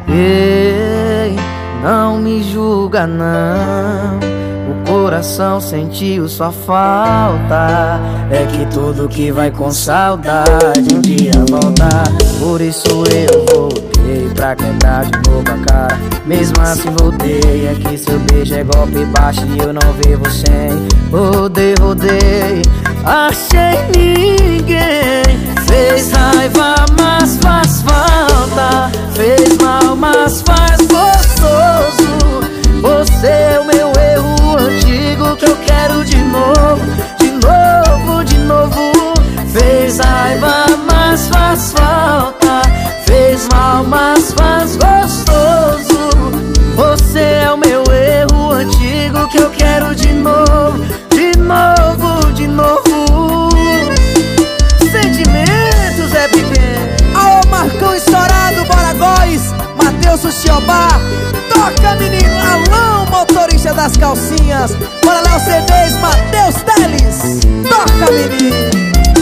Ei, não me julga não, o coração sentiu sua falta. É que tudo que vai com saudade um dia voltar. Por isso eu voltei pra quebrar de novo a cara. Mesmo assim voltei, é que seu beijo é golpe baixo e eu não vivo sem. Rodei, rodei, achei ninguém. Fez raiva, mas faz falta. Fez mal, mas faz gostoso. Você é o meu erro antigo que eu quero de novo, de novo, de novo. Fez raiva, mas faz falta. Fez mal, mas faz gostoso. Você é o meu erro antigo que eu quero de novo, de novo, de novo. Sentimentos é pequeno. Aô, Marcão estourado, bora góis. Matheus Suxiobá, toca menino. Alão, motorista das calcinhas. Bora Léo CDs, Matheus Teles, toca menino.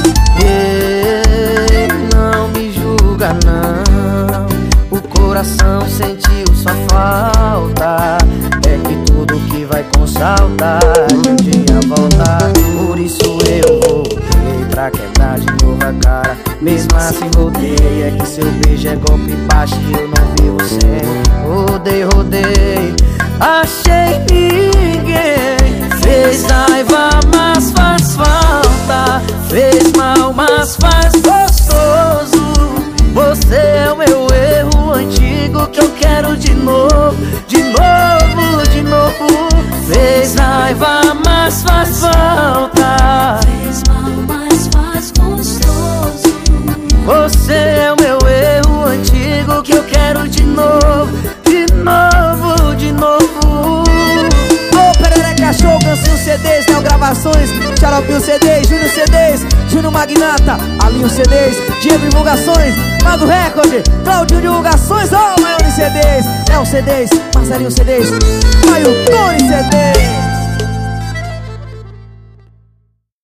Ei, não me julga não, o coração sentiu sua falta. É que tudo que vai com saudade um dia voltar. Por isso eu voltei pra quebrar de novo a cara. Mesmo assim voltei, é que seu beijo é golpe baixo e eu não vivo sem. Rodei, rodei, achei ninguém. Fez raiva, mas faz falta. Fez mal, mas faz gostoso. Você é o meu erro antigo que eu quero de novo, de novo, de novo. Fez raiva, mas faz falta. Fez mal, mas faz gostoso. Você é o meu erro antigo que eu quero de novo, de novo, de novo. Ô, Perereca Show, Cancinho CDs, Neo Gravações, Xaropinho CDs, Júnior CDs, Júnior Magnata, Alinho CDs, Diego Divulgações, Mago Record, Claudinho Divulgações, ô, Maione CDs, Neo CDs, Marcelinho CDs, Caio Tony CDs.